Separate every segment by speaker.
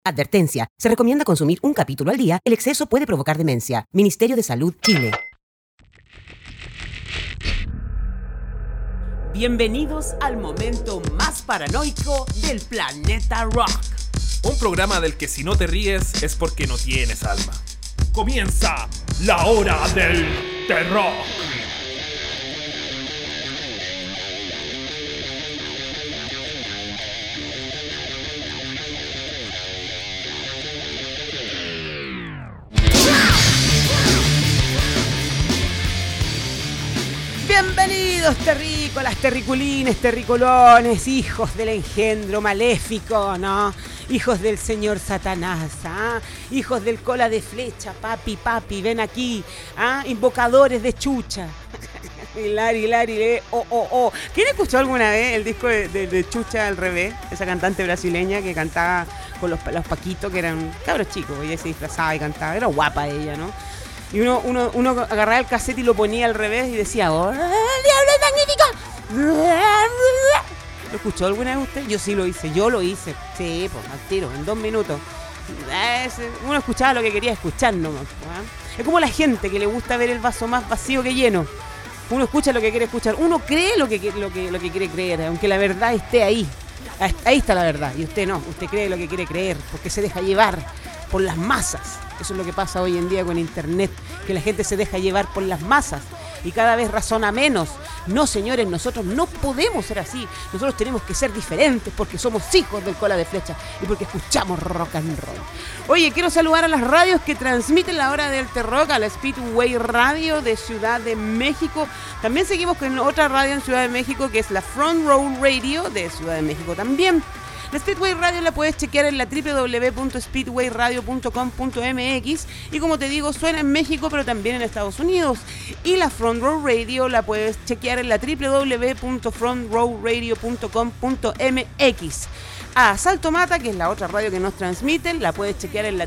Speaker 1: Advertencia. Se recomienda consumir un capítulo al día. El exceso puede provocar demencia. Ministerio de Salud, Chile.
Speaker 2: Bienvenidos al momento más paranoico del planeta rock.
Speaker 3: Un programa del que si no te ríes es porque no tienes alma. Comienza la hora del terror.
Speaker 2: Bienvenidos terrícolas, terriculines, terricolones, hijos del engendro maléfico, ¿no? Hijos del señor Satanás, ¿ah? Hijos del cola de flecha, papi, ven aquí, ¿ah? Invocadores de chucha. Hilari, oh. ¿Quién escuchó alguna vez el disco de Chucha al revés? Esa cantante brasileña que cantaba con los Paquitos, que eran cabros chicos, ella se disfrazaba y cantaba, era guapa ella, ¿no? Y uno agarraba el cassette y lo ponía al revés y decía, ¡oh, el diablo es magnífico! ¿Lo escuchó alguna vez usted? Yo sí lo hice, Sí, pues al tiro, en 2 minutos. Uno escuchaba lo que quería escuchar nomás, ¿eh? Es como la gente que le gusta ver el vaso más vacío que lleno. Uno escucha lo que quiere escuchar, uno cree lo que quiere creer, aunque la verdad esté ahí. Ahí está la verdad, y usted no, usted cree lo que quiere creer, porque se deja llevar por las masas. Eso es lo que pasa hoy en día con internet, que la gente se deja llevar por las masas y cada vez razona menos. No, señores, nosotros no podemos ser así. Nosotros tenemos que ser diferentes porque somos hijos del cola de flecha y porque escuchamos rock and roll. Oye, quiero saludar a las radios que transmiten la hora del terror, a la Speedway Radio de Ciudad de México. También seguimos con otra radio en Ciudad de México que es la Front Row Radio de Ciudad de México también. La Speedway Radio la puedes chequear en la www.speedwayradio.com.mx y como te digo, suena en México pero también en Estados Unidos. Y la Front Row Radio la puedes chequear en la www.frontrow.radio.com.mx. A Asalto Mata, que es la otra radio que nos transmiten, la puedes chequear en la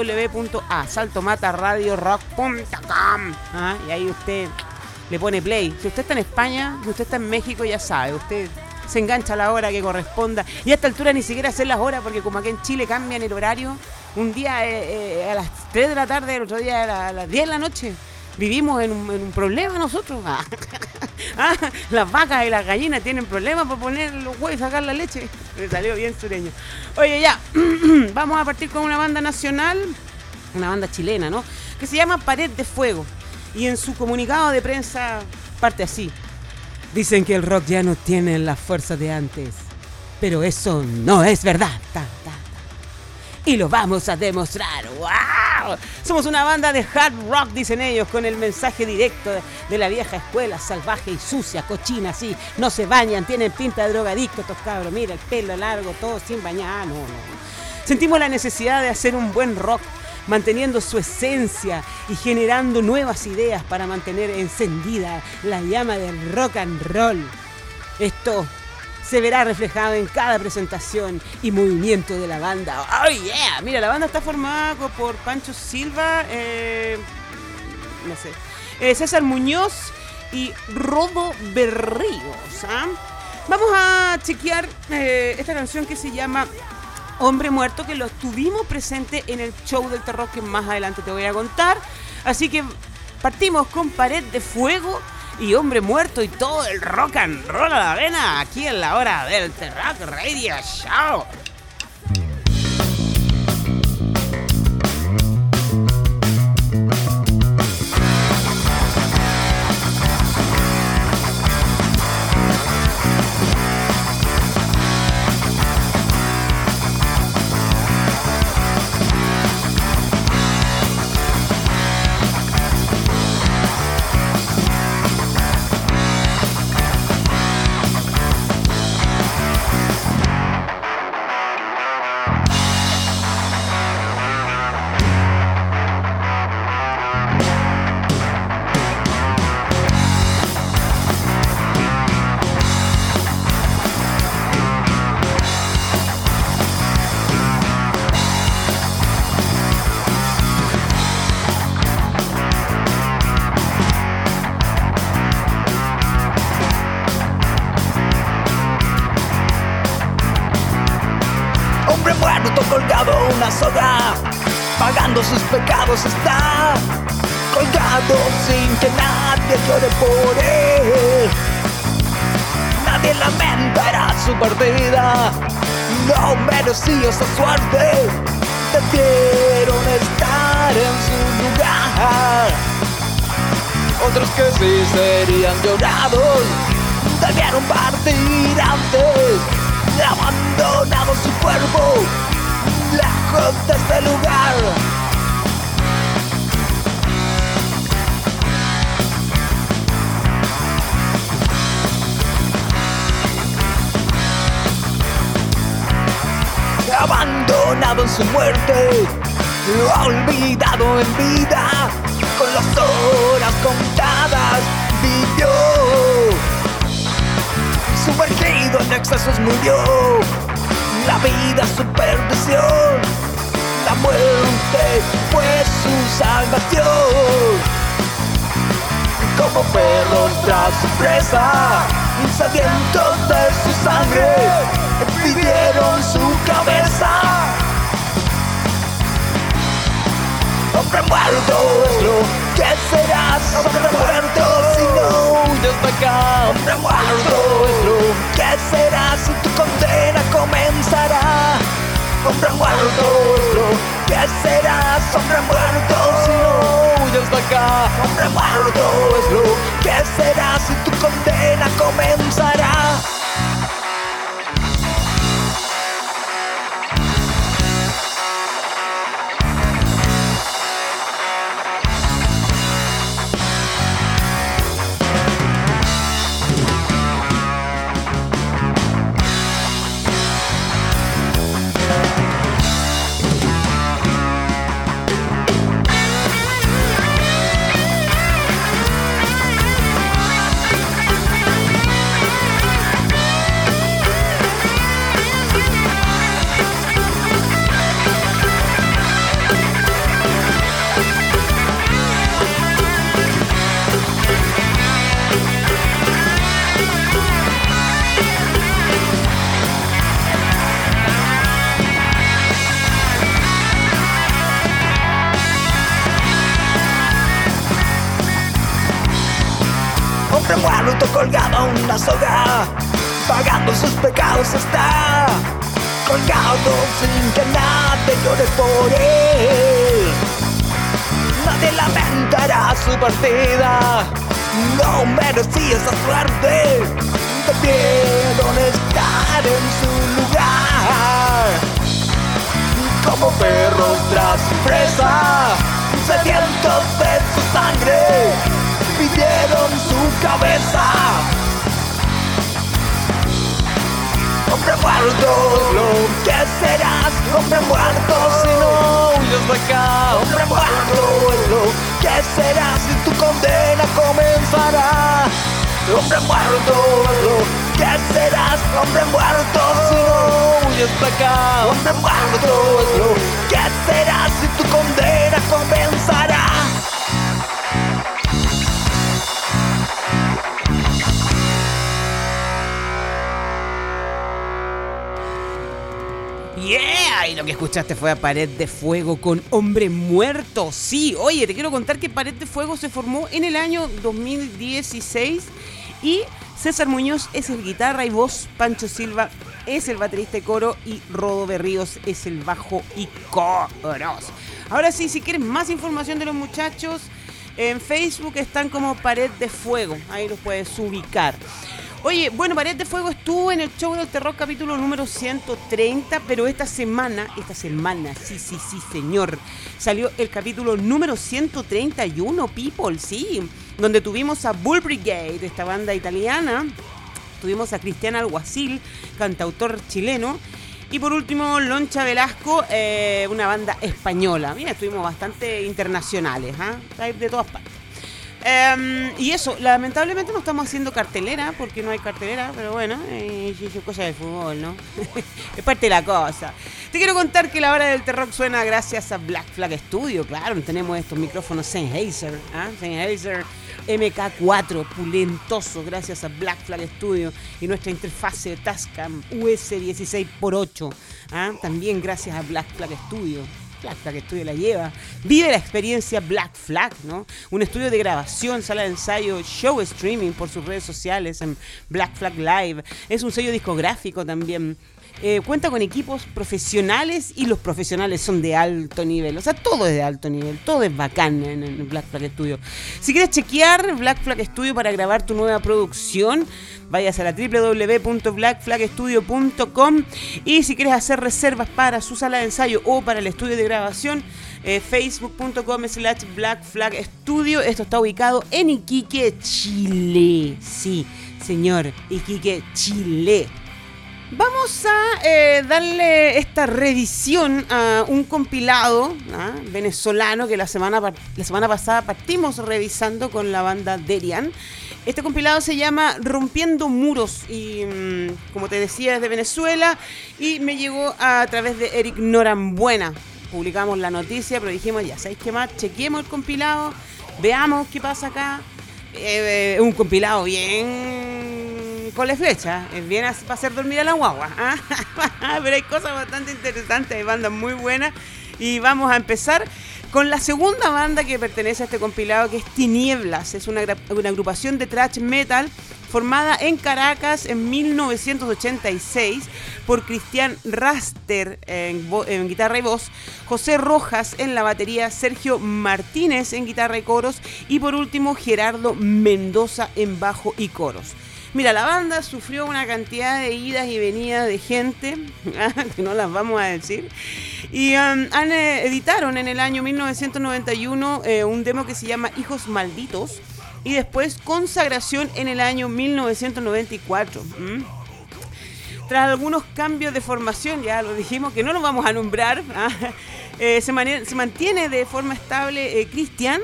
Speaker 2: www.asaltomataradiorock.com. Y ahí usted le pone play. Si usted está en España, si usted está en México, ya sabe, usted se engancha a la hora que corresponda. Y a esta altura ni siquiera hacer las horas, porque como aquí en Chile cambian el horario, un día a las 3 de la tarde, el otro día a las 10 de la noche. Vivimos en un problema nosotros. Las vacas y las gallinas tienen problemas para poner los huevos y sacar la leche. Me salió bien sureño. Oye, ya, vamos a partir con una banda nacional, una banda chilena, ¿no? Que se llama Pared de Fuego. Y en su comunicado de prensa parte así. Dicen que el rock ya no tiene la fuerza de antes, pero eso no es verdad. Y lo vamos a demostrar. ¡Wow! Somos una banda de hard rock, dicen ellos, con el mensaje directo de la vieja escuela, salvaje y sucia, cochina, así. No se bañan, tienen pinta de drogadictos estos cabros. Mira, el pelo largo, todo sin bañar. No. Sentimos la necesidad de hacer un buen rock, manteniendo su esencia y generando nuevas ideas para mantener encendida la llama del rock and roll. Esto se verá reflejado en cada presentación y movimiento de la banda. ¡Oh, yeah! Mira, la banda está formada por Pancho Silva, César Muñoz y Rodo Berríos. Vamos a chequear esta canción que se llama Hombre Muerto, que lo tuvimos presente en el show del terror que más adelante te voy a contar. Así que partimos con Pared de Fuego y Hombre Muerto y todo el rock and roll a la vena aquí en la hora del Terror Radio Show.
Speaker 4: una soga, pagando sus pecados está, colgado sin que nadie llore por él. Nadie lamentará su partida, no mereció esa suerte, debieron estar en su lugar. Otros que sí serían llorados, debieron partir antes, abandonado su cuerpo, lejos de este lugar. Abandonado en su muerte, olvidado en vida, con las horas contadas vivió. Sumergido en excesos murió, la vida su perdición, la muerte fue su salvación. Como perros tras su presa, sedientos de su sangre, pidieron su cabeza. Hombre muerto es lo que serás, hombre muerto si no huyes de acá. Hombre muerto es lo que serás y tu condena comenzará. Hombre muerto es lo que serás, hombre muerto si no huyes de acá. Hombre muerto es lo que serás y tu condena comenzará. Hombre muerto colgado a una soga, pagando sus pecados está, colgado sin que nadie llore por él. Nadie lamentará su partida, no merecía esa suerte, debieron estar en su lugar. Como perros tras su presa, sedientos de su sangre, pidieron su cabeza. Hombre muerto es lo que serás, hombre muerto si no huyes de acá. Hombre muerto es lo que serás y tu condena comenzará. Hombre muerto es lo que serás, hombre muerto si no huyes de acá. Hombre muerto es lo que serás y tu condena comenzará.
Speaker 2: Yeah, y lo que escuchaste fue a Pared de Fuego con Hombre Muerto. Sí, oye, te quiero contar que Pared de Fuego se formó en el año 2016 y César Muñoz es el guitarra y voz, Pancho Silva es el baterista y coro y Rodo Berríos es el bajo y coros. Ahora sí, si quieres más información de los muchachos, en Facebook están como Pared de Fuego, ahí los puedes ubicar. Oye, bueno, Pared de Fuego estuvo en el Show del Terror capítulo número 130, pero esta semana, sí señor, salió el capítulo número 131, people, sí, donde tuvimos a Bull Brigade, esta banda italiana, tuvimos a Cristian Alguacil, cantautor chileno, y por último Loncha Velasco, una banda española. Mira, estuvimos bastante internacionales, de todas partes. Y eso, lamentablemente no estamos haciendo cartelera, porque no hay cartelera, pero bueno, es cosa de fútbol, ¿no? Es parte de la cosa. Te quiero contar que la hora del terror suena gracias a Black Flag Studio. Claro, tenemos estos micrófonos Sennheiser, Sennheiser MK4 pulentosos gracias a Black Flag Studio, y nuestra interfase Tascam US16x8, también gracias a Black Flag Studio. Black Flag Studio la lleva. Vive la experiencia Black Flag, ¿no? Un estudio de grabación, sala de ensayo, show streaming por sus redes sociales en Black Flag Live. Es un sello discográfico también. Cuenta con equipos profesionales, y los profesionales son de alto nivel. O sea, todo es de alto nivel, todo es bacán en Black Flag Studio. Si quieres chequear Black Flag Studio para grabar tu nueva producción, vayas a la www.blackflagstudio.com, y si quieres hacer reservas para su sala de ensayo o para el estudio de grabación, facebook.com/blackflagstudio. Esto está ubicado en Iquique, Chile. Sí, señor, Iquique, Chile. Vamos a darle esta reedición a un compilado venezolano que la semana pasada partimos revisando con la banda Derian. Este compilado se llama Rompiendo Muros y, como te decía, es de Venezuela y me llegó a través de Eric Norambuena. Publicamos la noticia, pero dijimos, ya, ¿sabéis qué más? Chequemos el compilado, veamos qué pasa acá. Es un compilado bien con la flecha, es bien para hacer dormir a la guagua, pero hay cosas bastante interesantes, hay bandas muy buenas, y vamos a empezar con la segunda banda que pertenece a este compilado, que es Tinieblas. Es una agrupación de thrash metal formada en Caracas en 1986 por Cristian Raster en guitarra y voz, José Rojas en la batería, Sergio Martínez en guitarra y coros, y por último Gerardo Mendoza en bajo y coros. Mira, la banda sufrió una cantidad de idas y venidas de gente, que no las vamos a decir, y editaron en el año 1991 un demo que se llama Hijos Malditos, y después Consagración en el año 1994. Tras algunos cambios de formación, ya lo dijimos, que no los vamos a nombrar, se mantiene de forma estable Cristian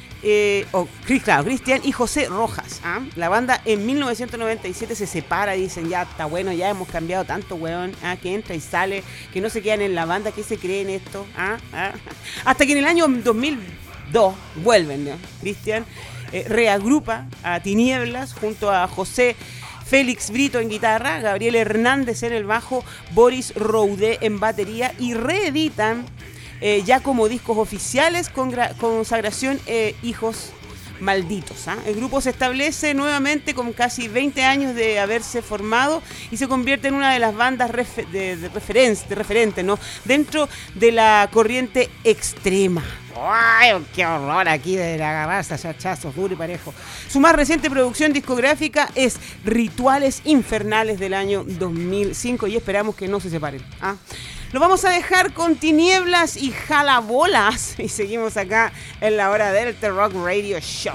Speaker 2: y José Rojas. La banda en 1997 se separa y dicen, ya está bueno, ya hemos cambiado tanto, weón, que entra y sale, que no se quedan en la banda, que se creen esto, hasta que en el año 2002 vuelven, ¿no? Cristian reagrupa a Tinieblas junto a José Félix Brito en guitarra, Gabriel Hernández en el bajo, Boris Roudé en batería, y reeditan ya como discos oficiales con Consagración Hijos Malditos. El grupo se establece nuevamente con casi 20 años de haberse formado y se convierte en una de las bandas referentes, ¿no? Dentro de la corriente extrema. ¡Ay, qué horror aquí de agarrarse a chachazos duro y parejo! Su más reciente producción discográfica es Rituales Infernales del año 2005 y esperamos que no se separen. Lo vamos a dejar con Tinieblas y Jalabolas y seguimos acá en la hora del The Rock Radio Show.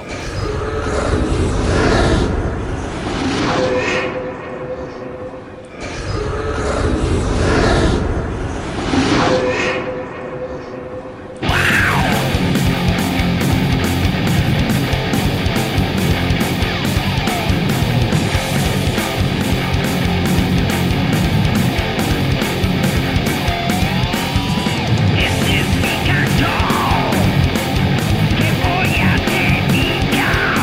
Speaker 5: Este es mi canto, que voy a dedicar.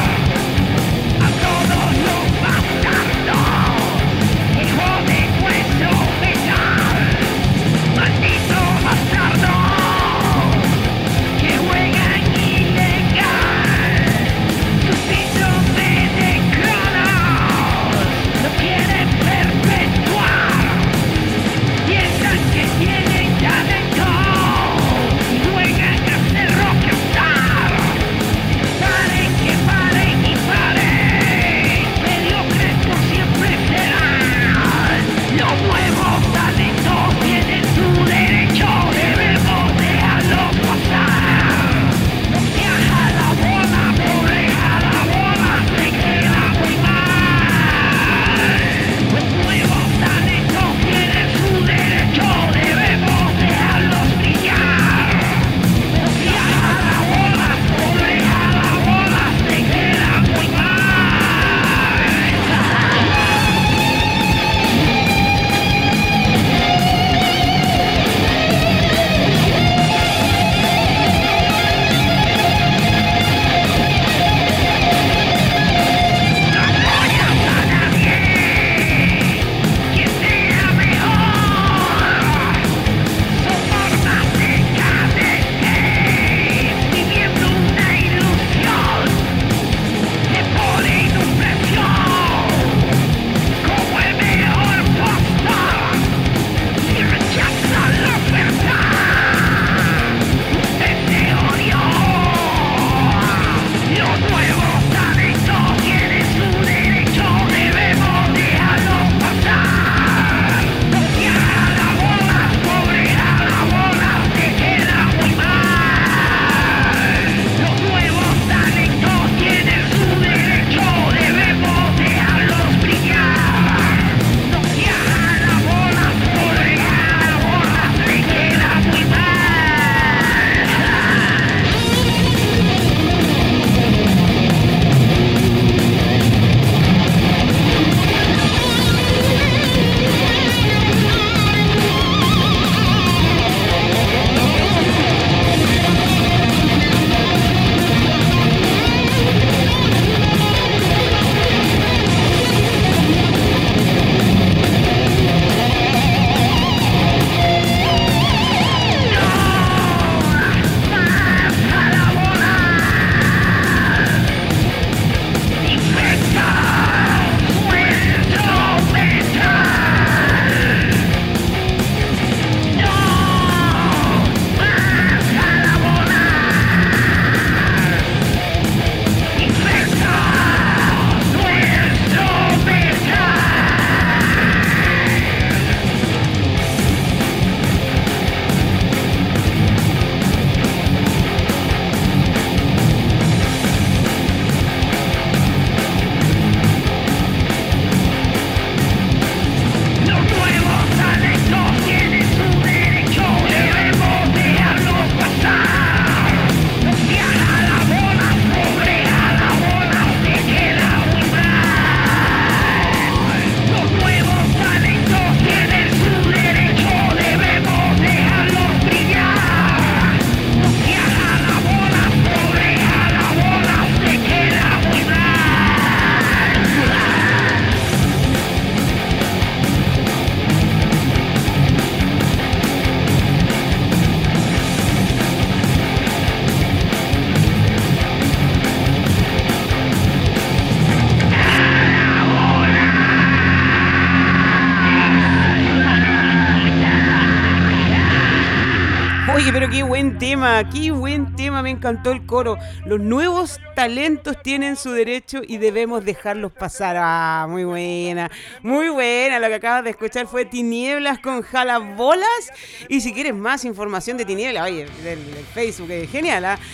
Speaker 2: pero qué buen tema, me encantó el coro. Los nuevos talentos tienen su derecho y debemos dejarlos pasar. Ah, muy buena, lo que acabas de escuchar fue Tinieblas con Jalabolas. Y si quieres más información de Tinieblas, oye, del Facebook, es genial, ¿ah?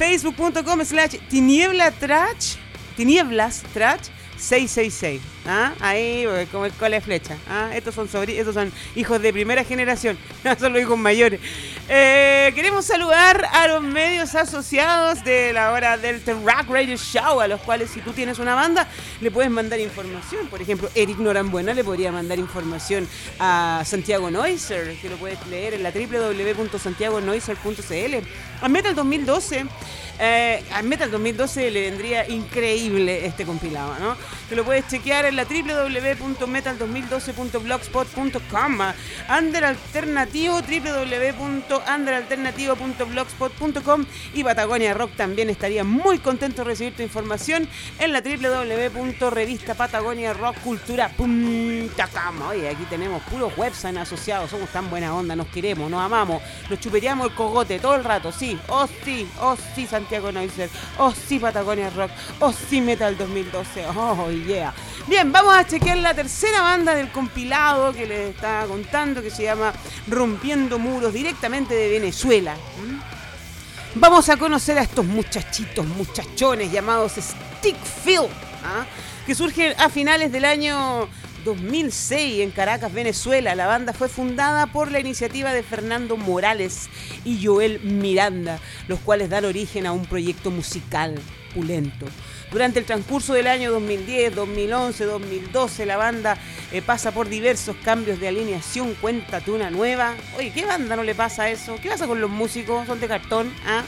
Speaker 2: Facebook.com/Tinieblas Trash 666. ¿Ah? Ahí, como el cola de flecha. ¿Ah? Estos son hijos de primera generación. Son los hijos mayores. Queremos saludar a los medios asociados de la hora del The Rock Radio Show, a los cuales, si tú tienes una banda, le puedes mandar información. Por ejemplo, Eric Norambuena le podría mandar información a Santiago Noiser, que lo puedes leer en la www.santiagonoiser.cl. A Metal 2012. A Metal 2012 le vendría increíble este compilado, ¿no? Te lo puedes chequear en la www.metal2012.blogspot.com. Under Alternativo, www.underalternativo.blogspot.com. Y Patagonia Rock también estaría muy contento de recibir tu información en la www.revistapatagoniarockcultura.com. Oye, aquí tenemos puros websites asociados, somos tan buena onda, nos queremos, nos amamos, nos chupeteamos el cogote todo el rato, sí, Santiago Noiser, sí Patagonia Rock, sí Metal 2012, oh yeah. Bien, vamos a chequear la tercera banda del compilado que les estaba contando, que se llama Rompiendo Muros, directamente de Venezuela. Vamos a conocer a estos muchachones llamados Stick Feel, que surgen a finales del año 2006 en Caracas, Venezuela. La banda fue fundada por la iniciativa de Fernando Morales y Joel Miranda, los cuales dan origen a un proyecto musical pulento. Durante el transcurso del año 2010, 2011, 2012, la banda pasa por diversos cambios de alineación. Cuéntate una nueva. Oye, ¿qué banda no le pasa eso? ¿Qué pasa con los músicos? ¿Son de cartón?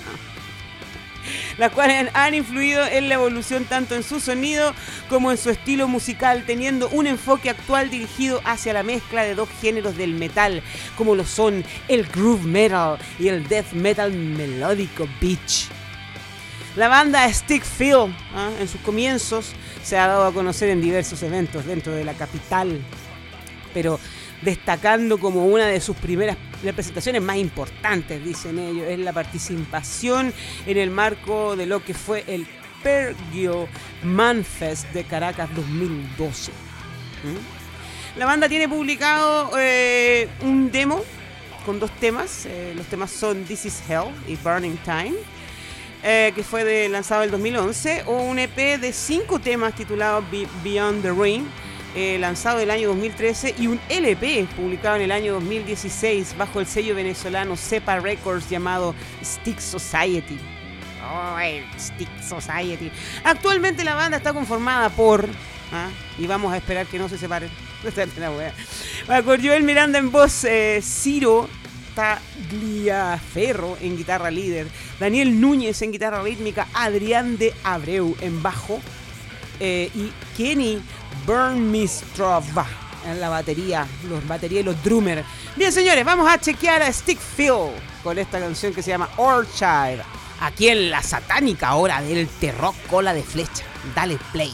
Speaker 2: Las cuales han influido en la evolución tanto en su sonido como en su estilo musical, teniendo un enfoque actual dirigido hacia la mezcla de dos géneros del metal, como lo son el groove metal y el death metal melódico beach. La banda Stick Feel, en sus comienzos, se ha dado a conocer en diversos eventos dentro de la capital, pero destacando como una de sus primeras presentaciones más importantes, dicen ellos, es la participación en el marco de lo que fue el Pergio Manfest de Caracas 2012. La banda tiene publicado un demo con 2 temas. Los temas son This Is Hell y Burning Time, que fue lanzado en el 2011, o un EP de 5 temas titulado Beyond the Ring, lanzado el año 2013, y un LP publicado en el año 2016 bajo el sello venezolano Cepa Records llamado Stick Society. Stick Society. Actualmente la banda está conformada por, y vamos a esperar que no se separen, por Joel Miranda en voz, Ciro Tagliaferro en guitarra líder, Daniel Núñez en guitarra rítmica, Adrián de Abreu en bajo, y Kenny Burmistrova en la batería y los drummers. Bien, señores, vamos a chequear a Stick Feel con esta canción que se llama Orchard, aquí en la satánica hora del terror cola de flecha. Dale play.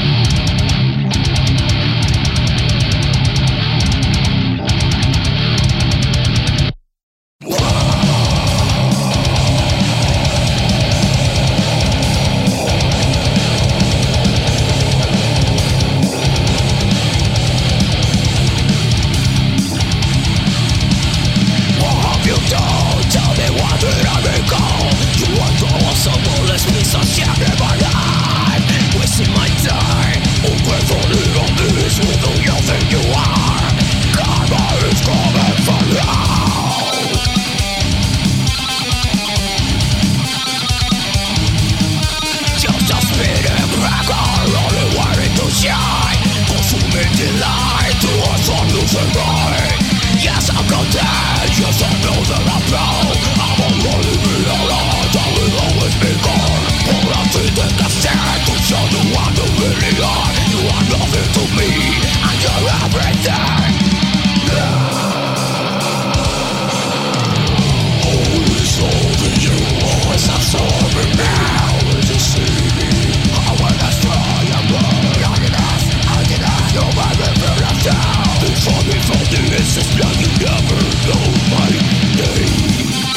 Speaker 4: Wasting my time, This is blood, you never know my name.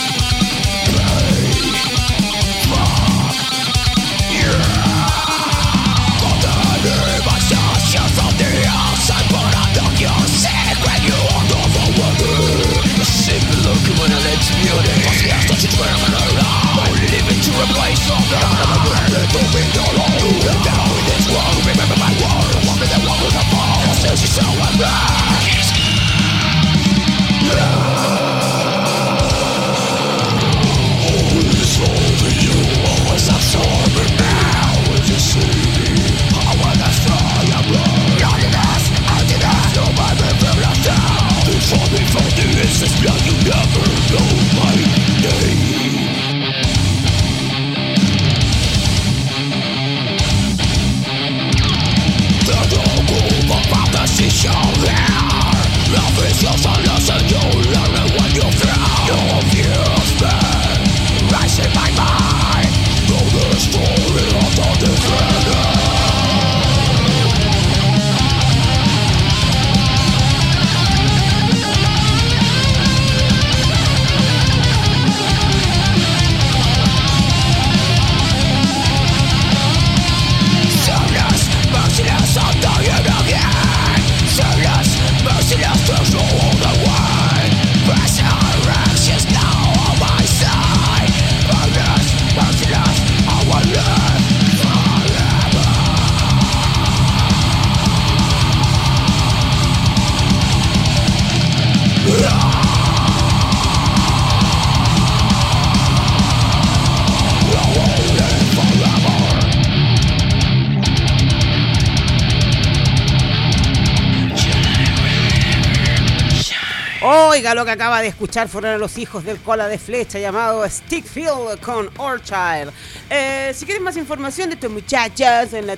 Speaker 2: Oiga, lo que acaba de escuchar fueron los hijos del cola de flecha llamado Stickfield con Orchild. Si quieres más información de estos muchachos en la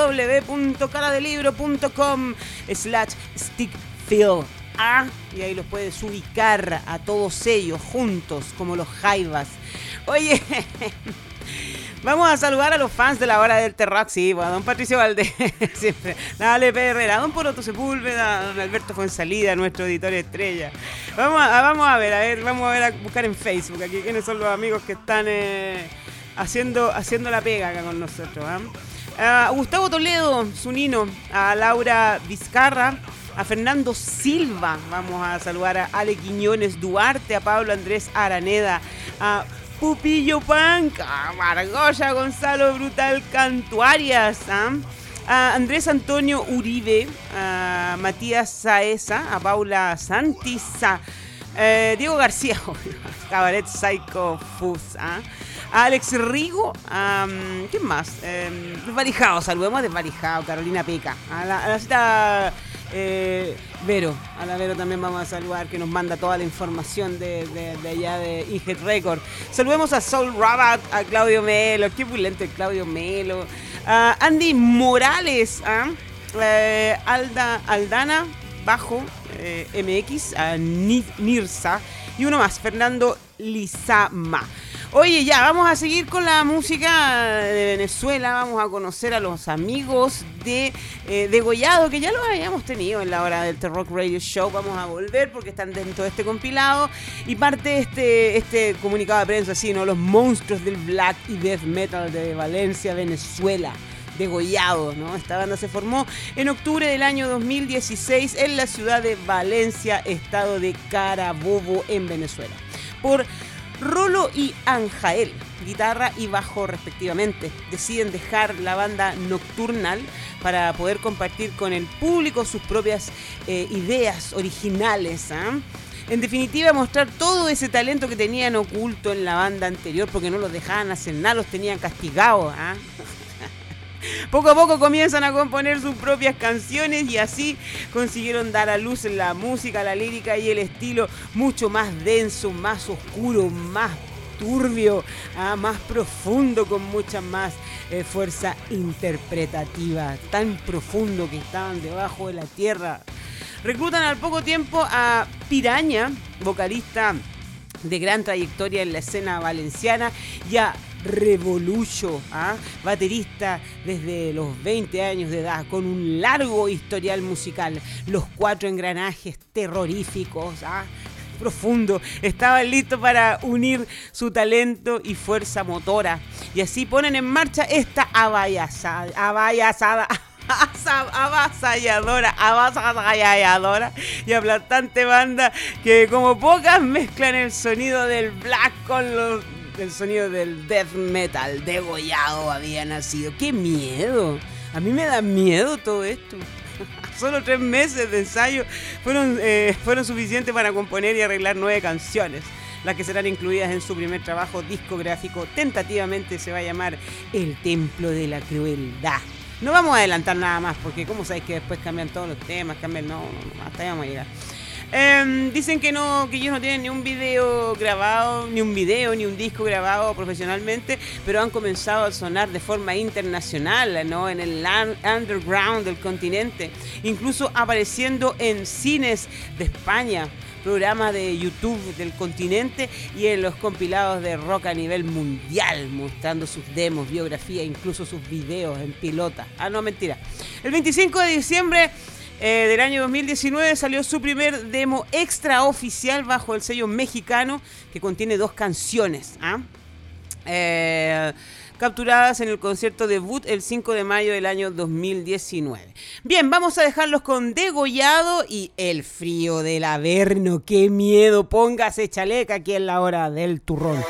Speaker 2: www.caladelibro.com/Stickfield. Y ahí los puedes ubicar a todos ellos juntos como los Jaivas. Oye, vamos a saludar a los fans de la hora del Terrock, sí, bueno, don Patricio Valdés, siempre, dale Perrera, don Poroto Sepúlveda, don Alberto Fuensalida, nuestro editor estrella. Vamos a ver, a buscar en Facebook aquí quiénes son los amigos que están haciendo la pega acá con nosotros. A Gustavo Toledo, Zunino, a Laura Vizcarra, a Fernando Silva, vamos a saludar a Ale Quiñones Duarte, a Pablo Andrés Araneda, a Pupillo Panca, a Margolla Gonzalo Brutal Cantuarias, a Andrés Antonio Uribe, a Matías Saesa, a Paula Santiza, Diego García, Cabaret Psycho Fus, a Alex Rigo, ¿quién más? Desvalijado, saludemos a Desvalijado, Carolina Peca, a la cita Vero, a la Vero también vamos a saludar, que nos manda toda la información de allá de Inget Record. Saludemos a Soul Rabat, a Claudio Melo, qué pulento el Claudio Melo, a Andy Morales, Aldana Bajo MX, a Nirsa y uno más, Fernando Lizama. Oye, ya, vamos a seguir con la música de Venezuela, vamos a conocer a los amigos de Degollado, que ya los habíamos tenido en la hora del The Rock Radio Show. Vamos a volver porque están dentro de este compilado y parte de este comunicado de prensa, así, ¿no? Los monstruos del black y death metal de Valencia, Venezuela. Degollado, ¿no? Esta banda se formó en octubre del año 2016 en la ciudad de Valencia, estado de Carabobo, en Venezuela, por Rolo y Anjael, guitarra y bajo respectivamente. Deciden dejar la banda Nocturnal para poder compartir con el público sus propias ideas originales, En definitiva, mostrar todo ese talento que tenían oculto en la banda anterior, porque no los dejaban hacer nada, los tenían castigados, Poco a poco comienzan a componer sus propias canciones y así consiguieron dar a luz la música, la lírica y el estilo mucho más denso, más oscuro, más turbio, más profundo, con mucha más fuerza interpretativa, tan profundo que estaban debajo de la tierra. Reclutan al poco tiempo a Piraña, vocalista de gran trayectoria en la escena valenciana, y a Revolucho, baterista desde los 20 años de edad, con un largo historial musical. Los cuatro engranajes terroríficos, profundo, estaban listos para unir su talento y fuerza motora, y así ponen en marcha esta avasalladora y aplastante banda que, como pocas, mezclan el sonido del black con el sonido del death metal. Degollado había nacido. ¡Qué miedo! A mí me da miedo todo esto. Solo 3 meses de ensayo fueron suficientes para componer y arreglar 9 canciones, las que serán incluidas en su primer trabajo discográfico. Tentativamente se va a llamar El Templo de la Crueldad. No vamos a adelantar nada más, porque como sabéis que después cambian todos los temas, no, hasta ahí vamos a llegar. Dicen que ellos no tienen ni un video grabado, ni un disco grabado profesionalmente, pero han comenzado a sonar de forma internacional, ¿no? En el underground del continente, incluso apareciendo en cines de España, programas de YouTube del continente y en los compilados de rock a nivel mundial, mostrando sus demos, biografía, incluso sus videos en pilota. No, mentira. El 25 de diciembre del año 2019 salió su primer demo extraoficial bajo el sello mexicano, que contiene 2 canciones, capturadas en el concierto debut el 5 de mayo del año 2019. Bien, vamos a dejarlos con Degollado y El Frío del Averno. ¡Qué miedo! Póngase chaleca aquí en la hora del turrón.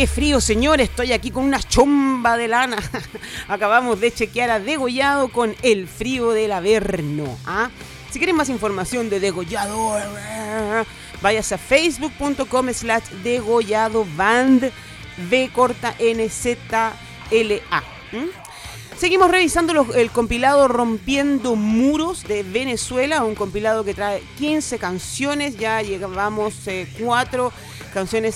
Speaker 2: qué frío, señores. Estoy aquí con una chomba de lana. Acabamos de chequear a Degollado con el frío del Averno. ¿Ah? Si quieren más información de Degollado, váyase a facebook.com/degolladoband, B-NZLA. Seguimos revisando el compilado Rompiendo Muros de Venezuela, un compilado que trae 15 canciones, ya llevamos 4 canciones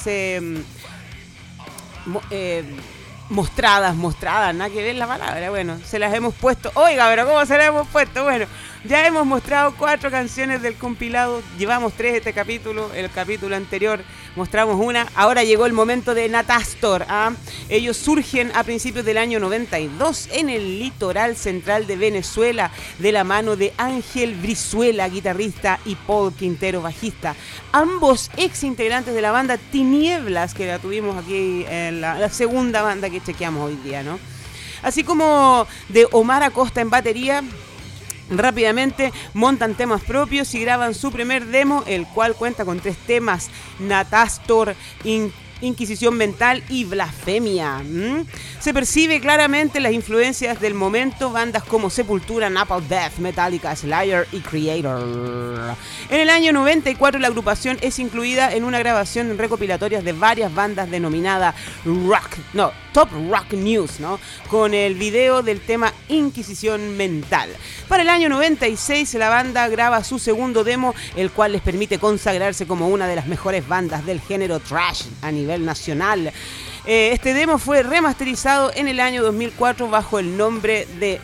Speaker 2: mostradas, nada que ver la palabra, bueno, se las hemos puesto, oiga, pero ¿cómo se las hemos puesto? Bueno, ya hemos mostrado 4 canciones del compilado, llevamos 3 este capítulo, el capítulo anterior mostramos una, ahora llegó el momento de Natastor, ¿ah? Ellos surgen a principios del año 92 en el litoral central de Venezuela, de la mano de Ángel Brizuela, guitarrista, y Paul Quintero, bajista, ambos ex integrantes de la banda Tinieblas, que la tuvimos aquí en la segunda banda que chequeamos hoy día, ¿no? Así como de Omar Acosta en batería. Rápidamente montan temas propios y graban su primer demo, el cual cuenta con 3 temas: Natastor, Inquisición Mental y Blasfemia. Se percibe claramente las influencias del momento, bandas como Sepultura, Napalm Death, Metallica, Slayer y Creator. En el año 94 la agrupación es incluida en una grabación recopilatoria de varias bandas denominada Top Rock News, ¿no? Con el video del tema Inquisición Mental. Para el año 96 la banda graba su segundo demo, el cual les permite consagrarse como una de las mejores bandas del género thrash a nivel nacional. Este demo fue remasterizado en el año 2004 bajo el nombre de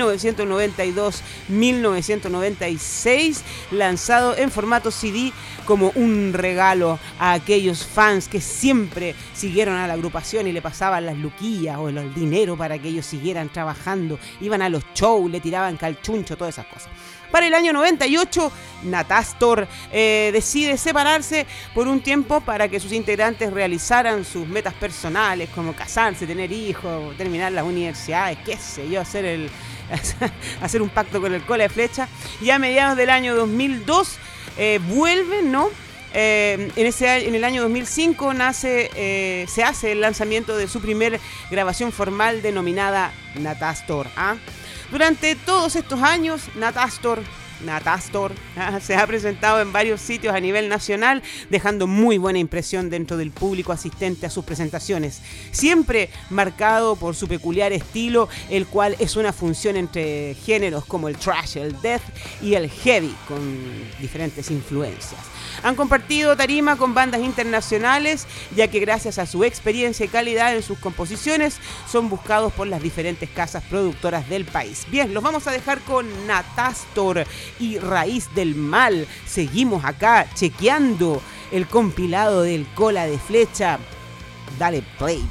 Speaker 2: 1992-1996, lanzado en formato CD como un regalo a aquellos fans que siempre siguieron a la agrupación y le pasaban las luquillas o el dinero para que ellos siguieran trabajando, iban a los shows, le tiraban calchuncho, todas esas cosas. Para el año 98, Natastor decide separarse por un tiempo para que sus integrantes realizaran sus metas personales, como casarse, tener hijos, terminar las universidades, qué sé yo, hacer un pacto con el cola de flecha. Y a mediados del año 2002 vuelven, ¿no? En el año 2005 se hace el lanzamiento de su primer grabación formal denominada Natastor. Durante todos estos años, Natastor se ha presentado en varios sitios a nivel nacional, dejando muy buena impresión dentro del público asistente a sus presentaciones, siempre marcado por su peculiar estilo, el cual es una función entre géneros como el thrash, el death y el heavy, con diferentes influencias. Han compartido tarima con bandas internacionales, ya que gracias a su experiencia y calidad en sus composiciones son buscados por las diferentes casas productoras del país. Bien, los vamos a dejar con Natastor y Raíz del Mal. Seguimos acá chequeando el compilado del Cola de Flecha. Dale play.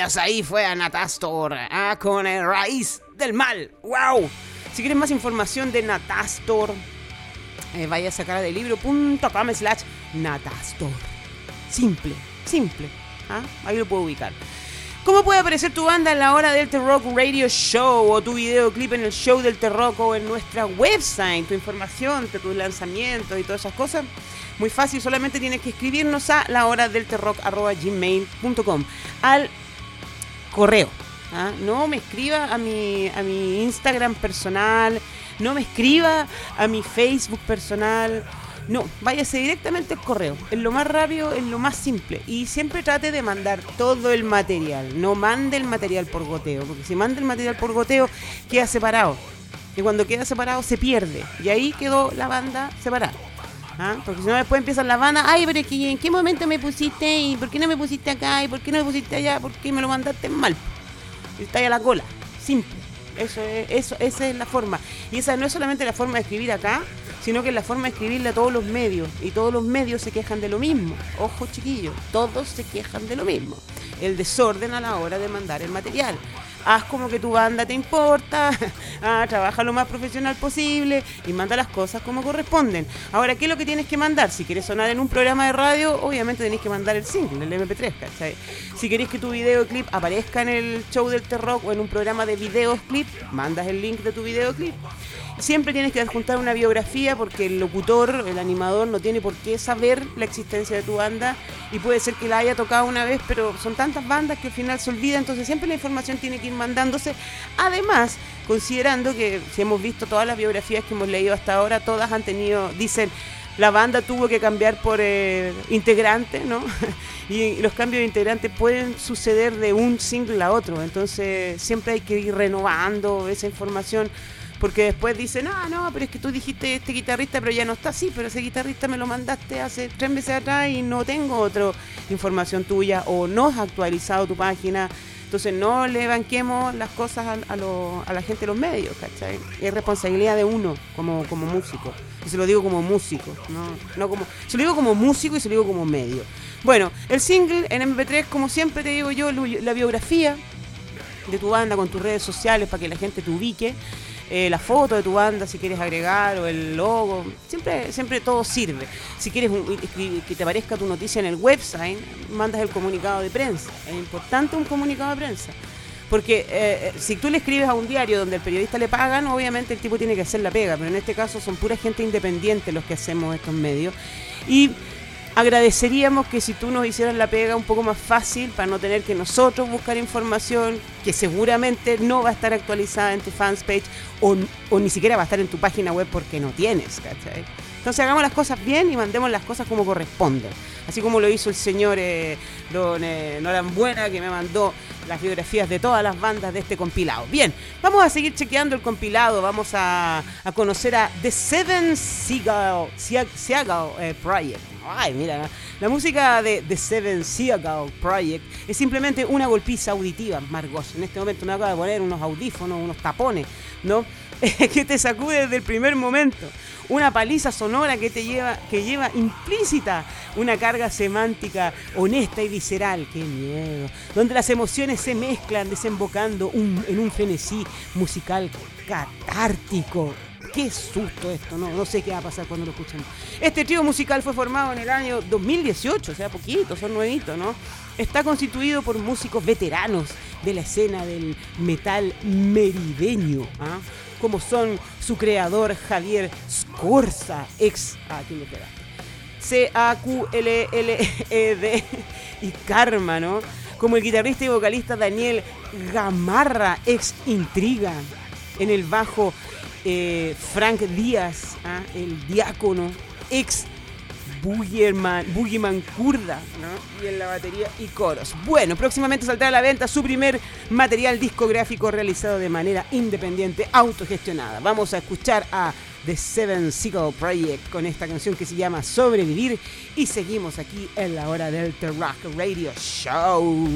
Speaker 2: Elías ahí fue a Natastor, con el Raíz del Mal. ¡Wow! Si quieres más información de Natastor, vaya a sacar de libro.com/Natastor. Simple. Ahí lo puedo ubicar. ¿Cómo puede aparecer tu banda en la hora del T-Rock Radio Show o tu videoclip en el show del T-Rock o en nuestra website? Tu información, tus lanzamientos y todas esas cosas. Muy fácil, solamente tienes que escribirnos a lahoradelterrock@gmail.com, al correo. No me escriba a mi Instagram personal, no me escriba a mi Facebook personal. No, váyase directamente al correo. Es lo más rápido, es lo más simple. Y siempre trate de mandar todo el material. No mande el material por goteo, porque si manda el material por goteo, queda separado. Y cuando queda separado, se pierde. Y ahí quedó la banda separada. Porque si no, después empiezan las bandas. Ay, pero es que ¿en qué momento me pusiste? ¿Y por qué no me pusiste acá? ¿Y por qué no me pusiste allá? ¿Por qué me lo mandaste mal? Está ahí a la cola. Simple. Esa es la forma. Y esa no es solamente la forma de escribir acá, sino que es la forma de escribirle a todos los medios. Y todos los medios se quejan de lo mismo. Ojo, chiquillos, todos se quejan de lo mismo. El desorden a la hora de mandar el material. Haz como que tu banda te importa, trabaja lo más profesional posible y manda las cosas como corresponden. Ahora, ¿qué es lo que tienes que mandar? Si quieres sonar en un programa de radio, obviamente tenés que mandar el single, el MP3, ¿cachai? Si querés que tu videoclip aparezca en el show del T-Rock o en un programa de videoclip, mandas el link de tu videoclip. Siempre tienes que adjuntar una biografía porque el locutor, el animador, no tiene por qué saber la existencia de tu banda y puede ser que la haya tocado una vez, pero son tantas bandas que al final se olvida, entonces siempre la información tiene que ir mandándose. Además, considerando que si hemos visto todas las biografías que hemos leído hasta ahora, todas dicen, la banda tuvo que cambiar por integrante, ¿no? Y los cambios de integrantes pueden suceder de un single a otro, entonces siempre hay que ir renovando esa información. Porque después dicen, no, pero es que tú dijiste este guitarrista, pero ya no está así, pero ese guitarrista me lo mandaste hace 3 meses atrás y no tengo otra información tuya o no has actualizado tu página. Entonces no le banquemos las cosas a la gente de los medios, ¿cachai? Es responsabilidad de uno como músico. Y se lo digo como músico, no como, se lo digo como músico y se lo digo como medio. Bueno, el single en MP3, como siempre te digo yo, la biografía de tu banda con tus redes sociales para que la gente te ubique. La foto de tu banda si quieres agregar o el logo, siempre todo sirve. Si quieres que te aparezca tu noticia en el website, mandas el comunicado de prensa. Es importante un comunicado de prensa porque si tú le escribes a un diario donde el periodista le pagan, obviamente el tipo tiene que hacer la pega, pero en este caso son pura gente independiente los que hacemos estos medios y agradeceríamos que si tú nos hicieras la pega un poco más fácil para no tener que nosotros buscar información que seguramente no va a estar actualizada en tu fanpage o ni siquiera va a estar en tu página web porque no tienes, ¿cachai? Entonces hagamos las cosas bien y mandemos las cosas como corresponden. Así como lo hizo el señor don Norambuena, que me mandó las biografías de todas las bandas de este compilado. Bien, vamos a seguir chequeando el compilado. Vamos a conocer a The Seven Seagull Project. Ay, mira, la música de The Seven Seagull Project es simplemente una golpiza auditiva, Margot. En este momento me acabo de poner unos audífonos, unos tapones, ¿no? Que te sacude desde el primer momento. Una paliza sonora que lleva implícita una carga semántica honesta y visceral. ¡Qué miedo! Donde las emociones se mezclan desembocando en un frenesí musical catártico. ¡Qué susto esto! No sé qué va a pasar cuando lo escuchen. Este trío musical fue formado en el año 2018, o sea, poquito, son nuevitos, ¿no? Está constituido por músicos veteranos de la escena del metal merideño, como son su creador Javier Scorza, aquí me quedaste, CAQLLED y Karma, ¿no? Como el guitarrista y vocalista Daniel Gamarra, ex Intriga, en el bajo Frank Díaz, el diácono, ex Boogeyman Kurda, ¿no? Y en la batería y coros. Bueno, próximamente saldrá a la venta su primer material discográfico realizado de manera independiente, autogestionada. Vamos a escuchar a The Seven Seagull Project con esta canción que se llama Sobrevivir y seguimos aquí en la hora del T-Rock Radio Show.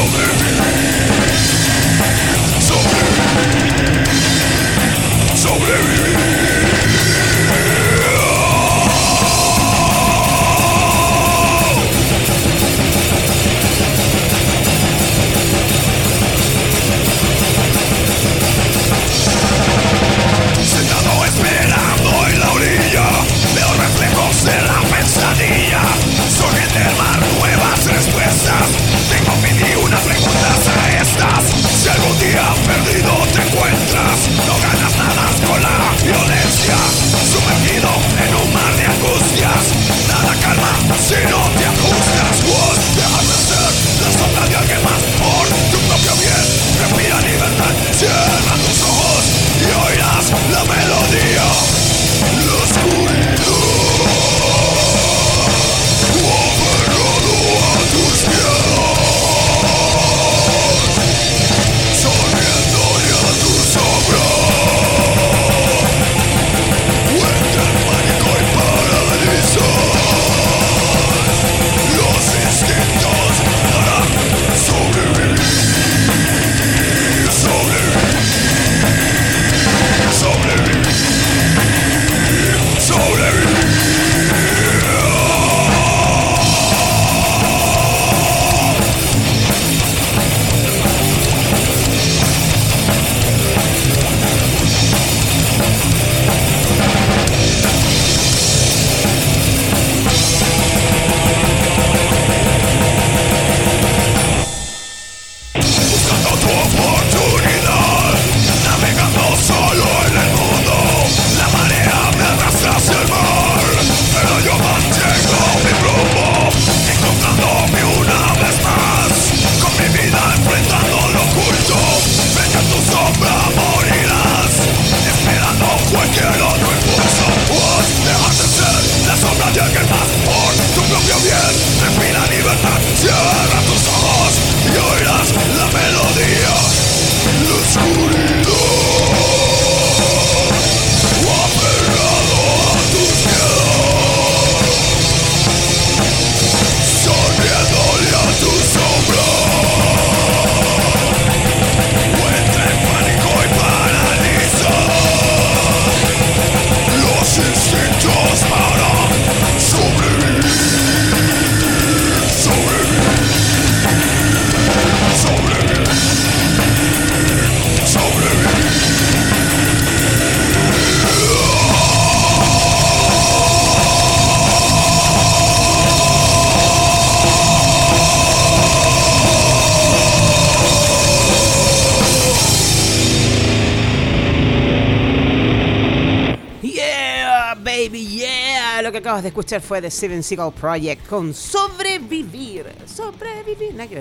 Speaker 2: que acabas de escuchar fue The Steven Seagal Project con Sobrevivir. Sobrevivir, nada que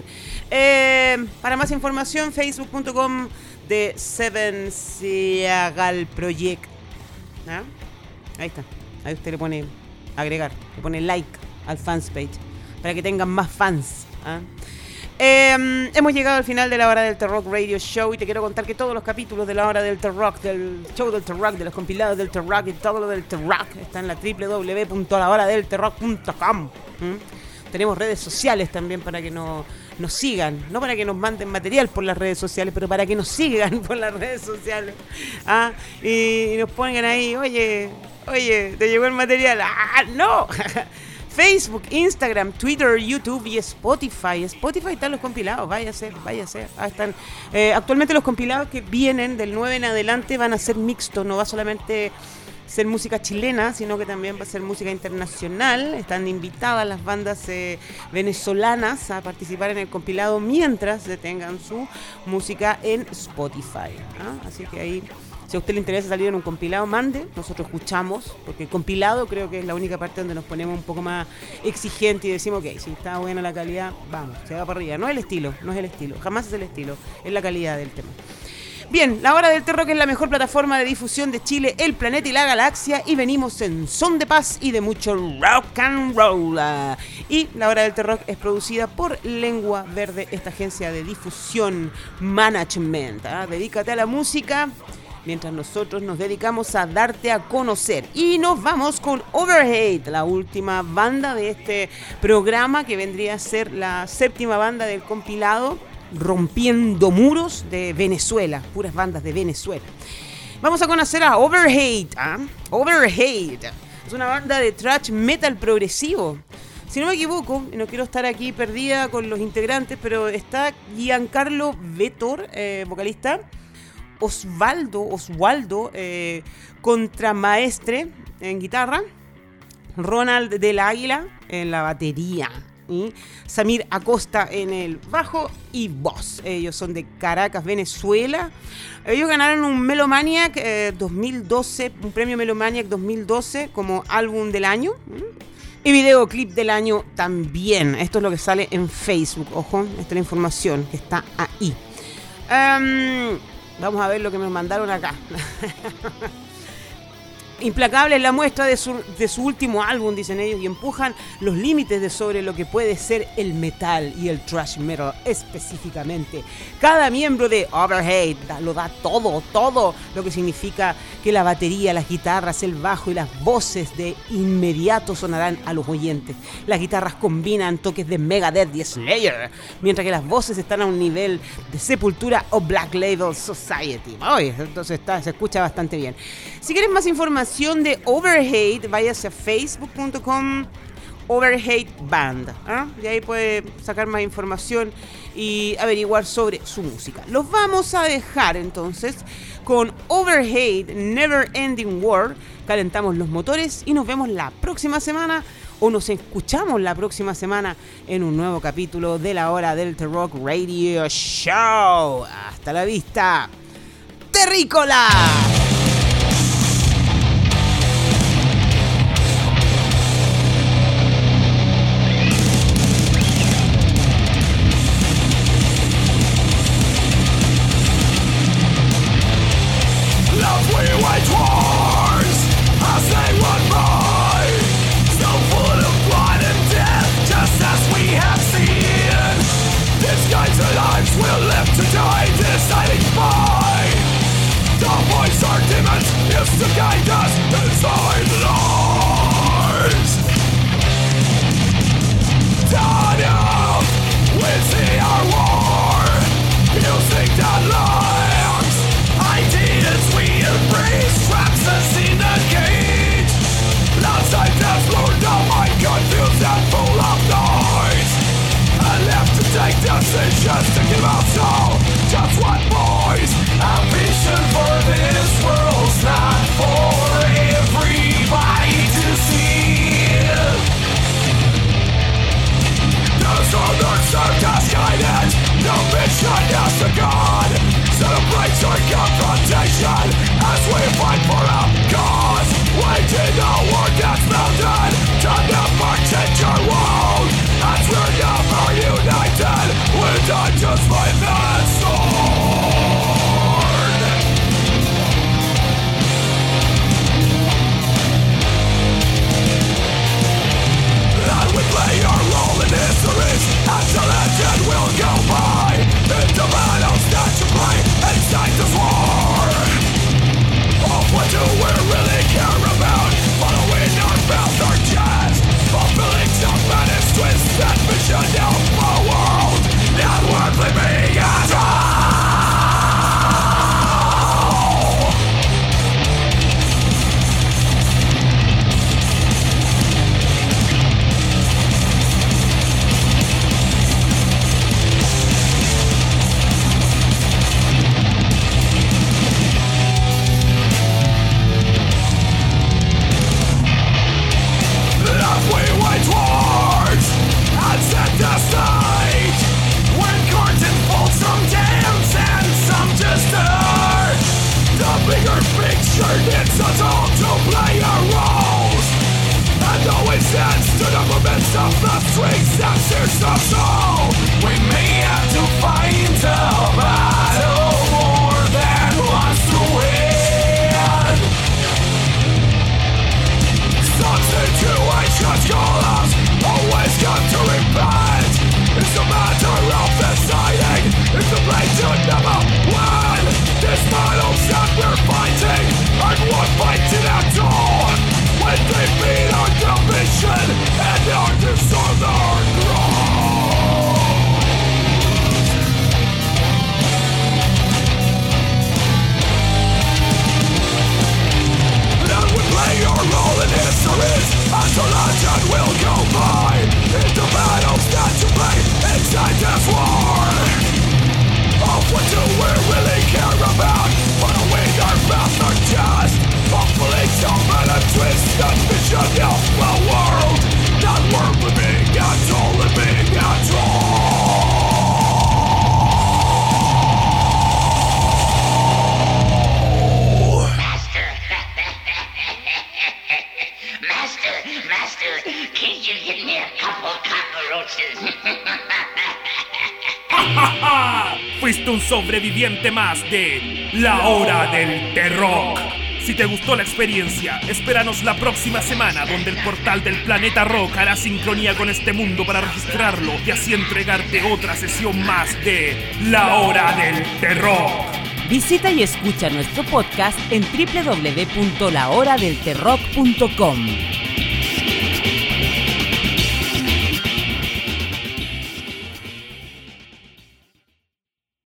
Speaker 2: ver. Para más información, facebook.com de Steven Seagal Project. ¿Ah? Ahí está. Ahí usted le pone agregar, le pone like al fans page para que tengan más fans. ¿Ah? Hemos llegado al final de la Hora del Terrock Radio Show y te quiero contar que todos los capítulos de la Hora del Terrock, del show del Terrock, de los compilados del Terrock y todo lo del Terrock está en la www.lahoradelterrock.com. Tenemos redes sociales también para que nos sigan, no para que nos manden material por las redes sociales, pero para que nos sigan por las redes sociales. Y nos pongan ahí, oye, ¿te llegó el material? ¡No! Facebook, Instagram, Twitter, YouTube y Spotify. Spotify están los compilados, vaya a ser. Están, actualmente los compilados que vienen del 9 en adelante van a ser mixtos, no va solamente ser música chilena, sino que también va a ser música internacional. Están invitadas las bandas venezolanas a participar en el compilado mientras detengan su música en Spotify. Así que ahí, si a usted le interesa salir en un compilado, mande, nosotros escuchamos, porque el compilado creo que es la única parte donde nos ponemos un poco más exigentes y decimos, ok, si está buena la calidad, vamos, se va para arriba. No es el estilo, jamás es el estilo, es la calidad del tema. Bien, la Hora del Terrock es la mejor plataforma de difusión de Chile, el planeta y la galaxia, y venimos en son de paz y de mucho rock and roll. Y la Hora del Terrock es producida por Lengua Verde, esta agencia de difusión management. Dedícate a la música, mientras nosotros nos dedicamos a darte a conocer. Y nos vamos con Overhate, la última banda de este programa, que vendría a ser la séptima banda del compilado. rompiendo muros de Venezuela, puras bandas de Venezuela. Vamos a conocer a Overhate. Overhate es una banda de thrash metal progresivo. Si no me equivoco, y no quiero estar aquí perdida con los integrantes, pero está Giancarlo Vettor, vocalista, Osvaldo, contramaestre en guitarra, Ronald del Águila en la batería, y Samir Acosta en el bajo y voz. Ellos son de Caracas, Venezuela. Ellos ganaron un Melomaniac 2012, un premio Melomaniac 2012 como álbum del año. Y videoclip del año también. Esto es lo que sale en Facebook. Ojo, esta es la información que está ahí. Vamos a ver lo que me mandaron acá. Implacable es la muestra de su último álbum, dicen ellos, y empujan los límites de sobre lo que puede ser el metal y el thrash metal específicamente. Cada miembro de Overhate lo da todo, lo que significa que la batería, las guitarras, el bajo y las voces de inmediato sonarán a los oyentes. Las guitarras combinan toques de Megadeth y Slayer, mientras que las voces están a un nivel de Sepultura o Black Label Society. Entonces se escucha bastante bien. Si quieres más información de Overhate, váyase a facebook.com Overhate Band. Y ahí puede sacar más información y averiguar sobre su música. Los vamos a dejar entonces con Overhate Never Ending War. Calentamos los motores y nos vemos la próxima semana, o nos escuchamos la próxima semana en un nuevo capítulo de La Hora del T-Rock Radio Show. Hasta la vista, terrícola.
Speaker 4: We'll live to die, deciding by the voice our demons used to guide us inside the lies. Daniel, we see our war, using the lives. Ideas we embrace, traps us in a cage. Outside death, Lord, the mind confused and full of noise. I left to take decisions to give up soul. Just one voice. Ambition for this world's not for everybody to see. The southern circus guidance, no mission is to God. Celebrates our confrontation as we fight for a cause. Waging a war that's mounted to never change your world. As we're never united, we're not just by that sword. And we play our role in history as the legend will go by. Into battles
Speaker 3: Fuiste un sobreviviente más de La Hora del Terror. Si te gustó la experiencia, espéranos la próxima semana, donde el portal del planeta Rock hará sincronía con este mundo para registrarlo y así entregarte otra sesión más de La Hora del Terror.
Speaker 5: Visita y escucha nuestro podcast en www.lahoradelterrock.com.